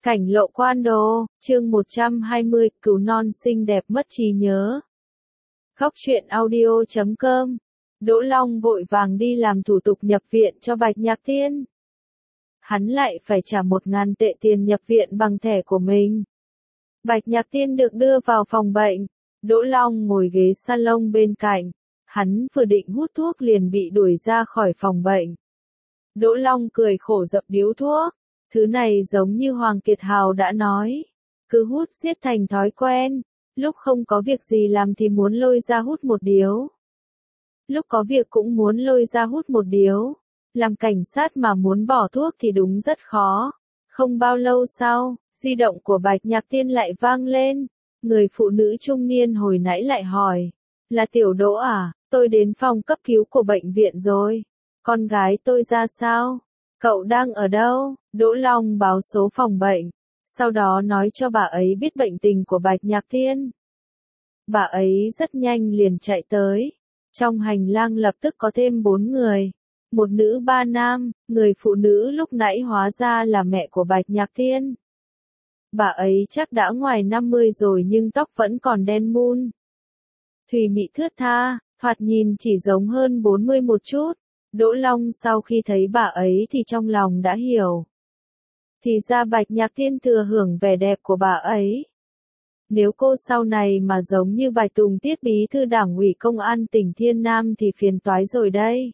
Cảnh lộ quan đồ, chương 120, cứu non xinh đẹp mất trí nhớ. Góc truyện audio.com. Đỗ Long vội vàng đi làm thủ tục nhập viện cho Bạch Nhạc Tiên. Hắn lại phải trả 1.000 tệ tiền nhập viện bằng thẻ của mình. Bạch Nhạc Tiên được đưa vào phòng bệnh. Đỗ Long ngồi ghế salon bên cạnh. Hắn vừa định hút thuốc liền bị đuổi ra khỏi phòng bệnh. Đỗ Long cười khổ dập điếu thuốc. Thứ này giống như Hoàng Kiệt Hào đã nói. Cứ hút giết thành thói quen. Lúc không có việc gì làm thì muốn lôi ra hút một điếu. Lúc có việc cũng muốn lôi ra hút một điếu. Làm cảnh sát mà muốn bỏ thuốc thì đúng rất khó. Không bao lâu sau, di động của Bạch Nhạc Tiên lại vang lên. Người phụ nữ trung niên hồi nãy lại hỏi. Là Tiểu Đỗ à, tôi đến phòng cấp cứu của bệnh viện rồi. Con gái tôi ra sao? Cậu đang ở đâu? Đỗ Long báo số phòng bệnh. Sau đó nói cho bà ấy biết bệnh tình của Bạch Nhạc Tiên. Bà ấy rất nhanh liền chạy tới. Trong hành lang lập tức có thêm 4 người. Một nữ 3 nam, người phụ nữ lúc nãy hóa ra là mẹ của Bạch Nhạc Tiên. Bà ấy chắc đã ngoài 50 rồi nhưng tóc vẫn còn đen mun. Thùy mị thướt tha, thoạt nhìn chỉ giống hơn 40 một chút. Đỗ Long sau khi thấy bà ấy thì trong lòng đã hiểu. Thì ra Bạch Nhạc Tiên thừa hưởng vẻ đẹp của bà ấy. Nếu cô sau này mà giống như Bạch Tùng Tiết bí thư Đảng ủy Công an tỉnh Thiên Nam thì phiền toái rồi đây.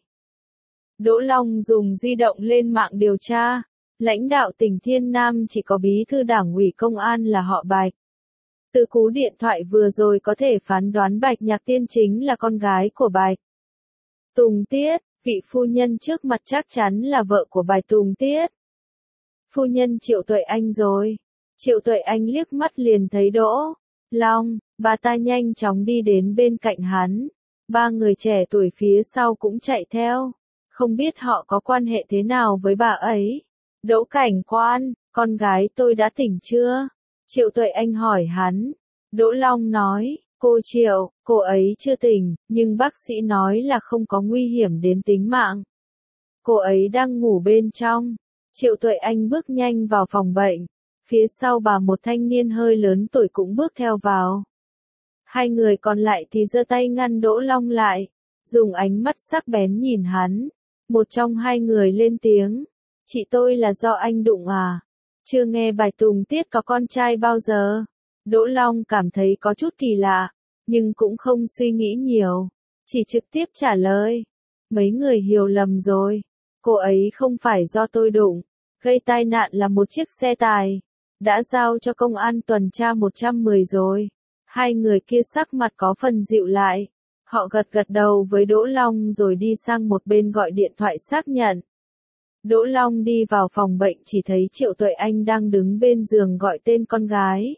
Đỗ Long dùng di động lên mạng điều tra. Lãnh đạo tỉnh Thiên Nam chỉ có bí thư Đảng ủy Công an là họ Bạch. Từ cú điện thoại vừa rồi có thể phán đoán Bạch Nhạc Tiên chính là con gái của Bạch Tùng Tiết. Vị phu nhân trước mặt chắc chắn là vợ của Bạch Tùng Tiết. Phu nhân Triệu Tuệ Anh rồi. Triệu Tuệ Anh liếc mắt liền thấy Đỗ Long, bà ta nhanh chóng đi đến bên cạnh hắn. 3 người trẻ tuổi phía sau cũng chạy theo. Không biết họ có quan hệ thế nào với bà ấy. Đỗ cảnh quan, con gái tôi đã tỉnh chưa? Triệu Tuệ Anh hỏi hắn. Đỗ Long nói. Cô Triệu, cô ấy chưa tỉnh, nhưng bác sĩ nói là không có nguy hiểm đến tính mạng. Cô ấy đang ngủ bên trong. Triệu Tuệ Anh bước nhanh vào phòng bệnh. Phía sau bà một thanh niên hơi lớn tuổi cũng bước theo vào. 2 người còn lại thì giơ tay ngăn Đỗ Long lại. Dùng ánh mắt sắc bén nhìn hắn. Một trong 2 người lên tiếng. Chị tôi là do anh đụng à? Chưa nghe Bạch Tùng Tiết có con trai bao giờ? Đỗ Long cảm thấy có chút kỳ lạ, nhưng cũng không suy nghĩ nhiều, chỉ trực tiếp trả lời. Mấy người hiểu lầm rồi, cô ấy không phải do tôi đụng, gây tai nạn là một chiếc xe tải, đã giao cho công an tuần tra 110 rồi. 2 người kia sắc mặt có phần dịu lại, họ gật gật đầu với Đỗ Long rồi đi sang một bên gọi điện thoại xác nhận. Đỗ Long đi vào phòng bệnh chỉ thấy Triệu Tuệ Anh đang đứng bên giường gọi tên con gái.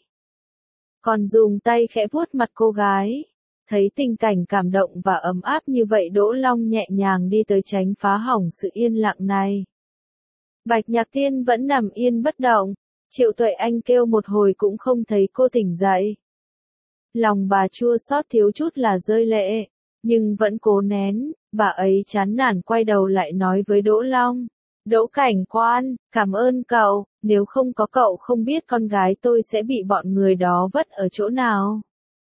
Còn dùng tay khẽ vuốt mặt cô gái. Thấy tình cảnh cảm động và ấm áp như vậy Đỗ Long nhẹ nhàng đi tới tránh phá hỏng sự yên lặng này. Bạch Nhạc Tiên vẫn nằm yên bất động. Triệu Tuệ Anh kêu một hồi cũng không thấy cô tỉnh dậy. Lòng bà chua xót thiếu chút là rơi lệ. Nhưng vẫn cố nén, bà ấy chán nản quay đầu lại nói với Đỗ Long. Đỗ cảnh quan, cảm ơn cậu, nếu không có cậu không biết con gái tôi sẽ bị bọn người đó vất ở chỗ nào.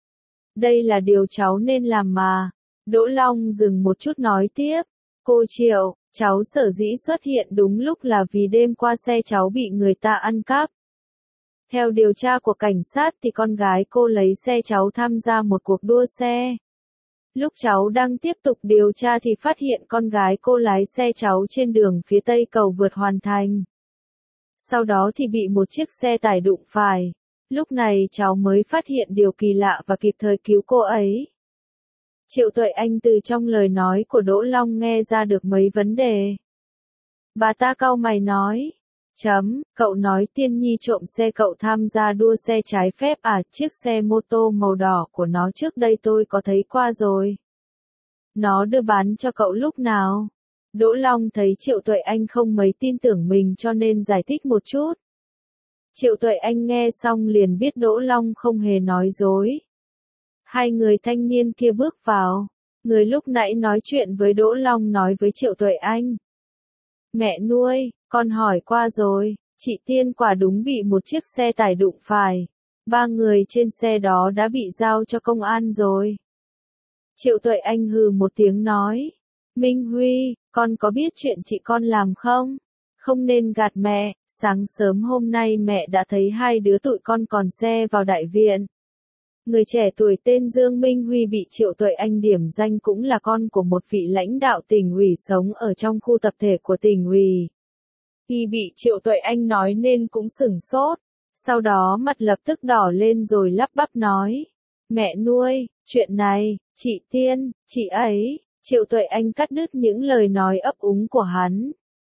Đây là điều cháu nên làm mà. Đỗ Long dừng một chút nói tiếp. Cô Triệu, cháu sở dĩ xuất hiện đúng lúc là vì đêm qua xe cháu bị người ta ăn cắp. Theo điều tra của cảnh sát thì con gái cô lấy xe cháu tham gia một cuộc đua xe. Lúc cháu đang tiếp tục điều tra thì phát hiện con gái cô lái xe cháu trên đường phía tây cầu vượt Hoàn Thành. Sau đó thì bị một chiếc xe tải đụng phải. Lúc này cháu mới phát hiện điều kỳ lạ và kịp thời cứu cô ấy. Triệu Tuệ Anh từ trong lời nói của Đỗ Long nghe ra được mấy vấn đề. Bà ta cau mày nói. Cậu nói Tiên Nhi trộm xe cậu tham gia đua xe trái phép à? Chiếc xe mô tô màu đỏ của nó trước đây tôi có thấy qua rồi. Nó đưa bán cho cậu lúc nào? Đỗ Long thấy Triệu Tuệ Anh không mấy tin tưởng mình cho nên giải thích một chút. Triệu Tuệ Anh nghe xong liền biết Đỗ Long không hề nói dối. 2 người thanh niên kia bước vào. Người lúc nãy nói chuyện với Đỗ Long nói với Triệu Tuệ Anh. Mẹ nuôi, con hỏi qua rồi, Chị Tiên quả đúng bị một chiếc xe tải đụng phải. 3 người trên xe đó đã bị giao cho công an rồi. Triệu Tuệ Anh hừ một tiếng nói. Minh Huy, con có biết chuyện chị con làm không? Không nên gạt mẹ, sáng sớm hôm nay mẹ đã thấy hai đứa tụi con còn xe vào đại viện. Người trẻ tuổi tên Dương Minh Huy bị Triệu Tuệ Anh điểm danh cũng là con của một vị lãnh đạo tỉnh ủy sống ở trong khu tập thể của tỉnh ủy. Khi bị Triệu Tuệ Anh nói nên cũng sửng sốt, sau đó mặt lập tức đỏ lên rồi lắp bắp nói. Mẹ nuôi, chuyện này, chị Tiên, chị ấy, Triệu Tuệ Anh cắt đứt những lời nói ấp úng của hắn.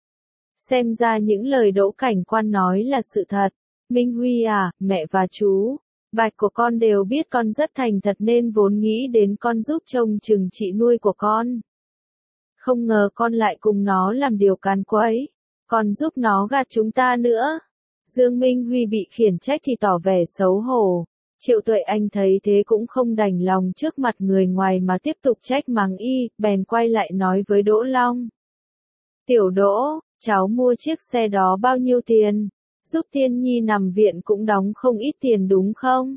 Xem ra những lời Đỗ Cảnh Quan nói là sự thật. Minh Huy à, mẹ và chú Bạch của con đều biết con rất thành thật nên vốn nghĩ đến con giúp trông chừng chị nuôi của con. Không ngờ con lại cùng nó làm điều càn quấy, còn giúp nó gạt chúng ta nữa. Dương Minh Huy bị khiển trách thì tỏ vẻ xấu hổ. Triệu Tuệ Anh thấy thế cũng không đành lòng trước mặt người ngoài mà tiếp tục trách mắng y, bèn quay lại nói với Đỗ Long. Tiểu Đỗ, cháu mua chiếc xe đó bao nhiêu tiền? Giúp Tiên Nhi nằm viện cũng đóng không ít tiền đúng không?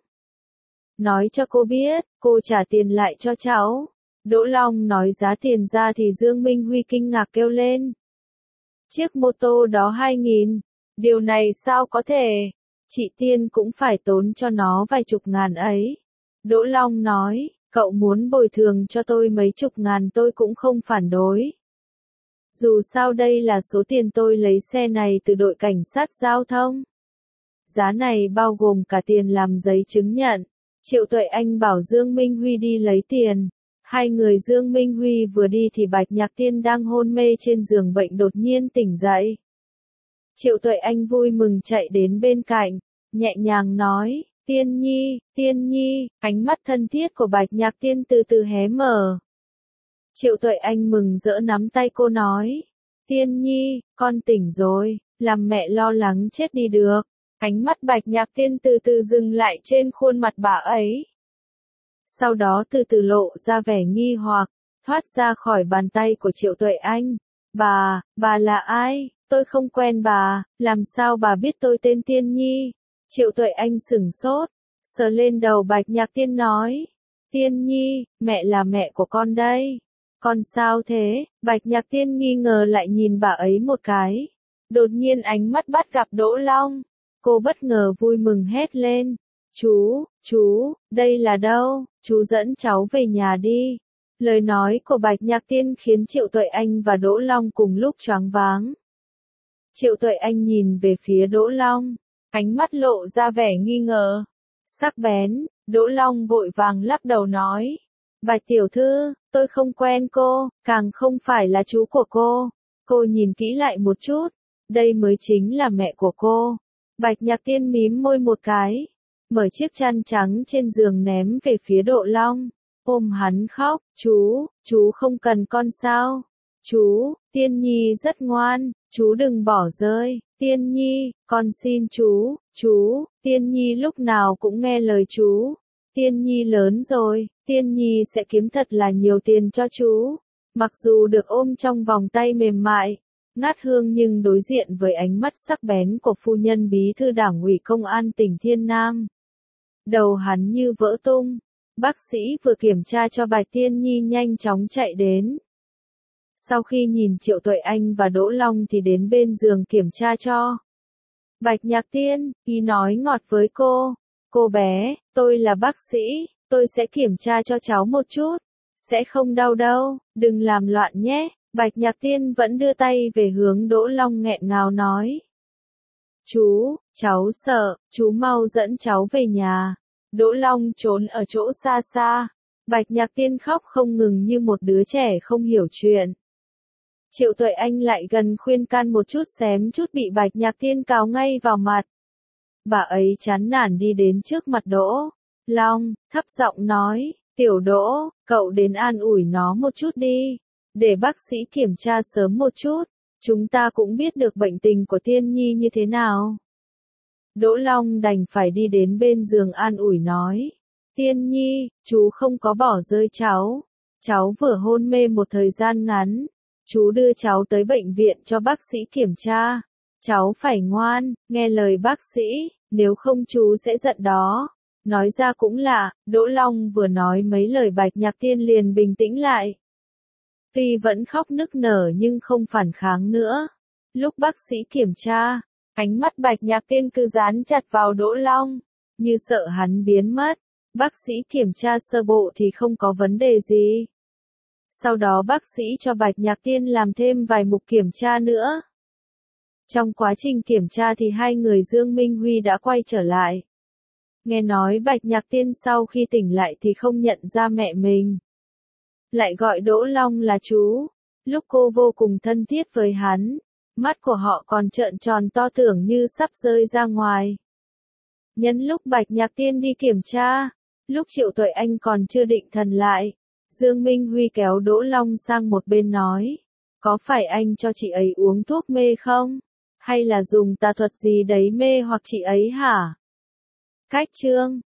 Nói cho cô biết, cô trả tiền lại cho cháu. Đỗ Long nói giá tiền ra thì Dương Minh Huy kinh ngạc kêu lên. Chiếc mô tô đó 2.000, điều này sao có thể? Chị Tiên cũng phải tốn cho nó vài chục ngàn ấy. Đỗ Long nói, cậu muốn bồi thường cho tôi mấy chục ngàn tôi cũng không phản đối. Dù sao đây là số tiền tôi lấy xe này từ đội cảnh sát giao thông. Giá này bao gồm cả tiền làm giấy chứng nhận. Triệu Tuệ Anh bảo Dương Minh Huy đi lấy tiền. Hai người Dương Minh Huy vừa đi thì Bạch Nhạc Tiên đang hôn mê trên giường bệnh đột nhiên tỉnh dậy. Triệu Tuệ Anh vui mừng chạy đến bên cạnh, nhẹ nhàng nói, Tiên Nhi, ánh mắt thân thiết của Bạch Nhạc Tiên từ từ hé mở. Triệu Tuệ Anh mừng rỡ nắm tay cô nói, Tiên Nhi, con tỉnh rồi, làm mẹ lo lắng chết đi được. Ánh mắt Bạch Nhạc Tiên từ từ dừng lại trên khuôn mặt bà ấy. Sau đó từ từ lộ ra vẻ nghi hoặc, thoát ra khỏi bàn tay của Triệu Tuệ Anh. Bà là ai? Tôi không quen bà, làm sao bà biết tôi tên Tiên Nhi? Triệu Tuệ Anh sửng sốt, sờ lên đầu Bạch Nhạc Tiên nói. Tiên Nhi, mẹ là mẹ của con đây. Con sao thế? Bạch Nhạc Tiên nghi ngờ lại nhìn bà ấy một cái. Đột nhiên ánh mắt bắt gặp Đỗ Long. Cô bất ngờ vui mừng hét lên. Chú, đây là đâu? Chú dẫn cháu về nhà đi. Lời nói của Bạch Nhạc Tiên khiến Triệu Tuệ Anh và Đỗ Long cùng lúc choáng váng. Triệu Tuệ Anh nhìn về phía Đỗ Long, ánh mắt lộ ra vẻ nghi ngờ. Sắc bén, Đỗ Long vội vàng lắc đầu nói. Bạch tiểu thư, tôi không quen cô, càng không phải là chú của cô. Cô nhìn kỹ lại một chút, đây mới chính là mẹ của cô. Bạch Nhạc Tiên mím môi một cái, mở chiếc chăn trắng trên giường ném về phía Đỗ Long, ôm hắn khóc, chú không cần con sao? Chú, Tiên Nhi rất ngoan, chú đừng bỏ rơi, Tiên Nhi, con xin chú, Tiên Nhi lúc nào cũng nghe lời chú. Tiên Nhi lớn rồi, Tiên Nhi sẽ kiếm thật là nhiều tiền cho chú. Mặc dù được ôm trong vòng tay mềm mại, ngát hương nhưng đối diện với ánh mắt sắc bén của phu nhân bí thư đảng ủy công an tỉnh Thiên Nam. Đầu hắn như vỡ tung, bác sĩ vừa kiểm tra cho Bạch Tiên Nhi nhanh chóng chạy đến. Sau khi nhìn Triệu Tuệ Anh và Đỗ Long thì đến bên giường kiểm tra cho. Bạch Nhạc Tiên, y nói ngọt với cô bé, tôi là bác sĩ, tôi sẽ kiểm tra cho cháu một chút, sẽ không đau đâu, đừng làm loạn nhé. Bạch Nhạc Tiên vẫn đưa tay về hướng Đỗ Long nghẹn ngào nói. Cháu sợ, chú mau dẫn cháu về nhà. Đỗ Long trốn ở chỗ xa xa. Bạch Nhạc Tiên khóc không ngừng như một đứa trẻ không hiểu chuyện. Triệu Tuệ Anh lại gần khuyên can một chút xém chút bị Bạch Nhạc Tiên cào ngay vào mặt. Bà ấy chán nản đi đến trước mặt Đỗ Long, thấp giọng nói, Tiểu Đỗ, cậu đến an ủi nó một chút đi. Để bác sĩ kiểm tra sớm một chút, chúng ta cũng biết được bệnh tình của Tiên Nhi như thế nào. Đỗ Long đành phải đi đến bên giường an ủi nói. Tiên Nhi, chú không có bỏ rơi cháu. Cháu vừa hôn mê một thời gian ngắn. Chú đưa cháu tới bệnh viện cho bác sĩ kiểm tra. Cháu phải ngoan, nghe lời bác sĩ, nếu không chú sẽ giận đó. Nói ra cũng lạ, Đỗ Long vừa nói mấy lời Bạch Nhạc Tiên liền bình tĩnh lại. Tuy vẫn khóc nức nở nhưng không phản kháng nữa. Lúc bác sĩ kiểm tra, ánh mắt Bạch Nhạc Tiên cứ dán chặt vào Đỗ Long, như sợ hắn biến mất. Bác sĩ kiểm tra sơ bộ thì không có vấn đề gì. Sau đó bác sĩ cho Bạch Nhạc Tiên làm thêm vài mục kiểm tra nữa. Trong quá trình kiểm tra thì hai người Dương Minh Huy đã quay trở lại. Nghe nói Bạch Nhạc Tiên sau khi tỉnh lại thì không nhận ra mẹ mình. Lại gọi Đỗ Long là chú. Lúc cô vô cùng thân thiết với hắn, mắt của họ còn trợn tròn to tưởng như sắp rơi ra ngoài. Nhân lúc Bạch Nhạc Tiên đi kiểm tra, lúc Triệu Tuệ Anh còn chưa định thần lại, Dương Minh Huy kéo Đỗ Long sang một bên nói, có phải anh cho chị ấy uống thuốc mê không? Hay là dùng tà thuật gì đấy mê hoặc chị ấy hả? Cách chương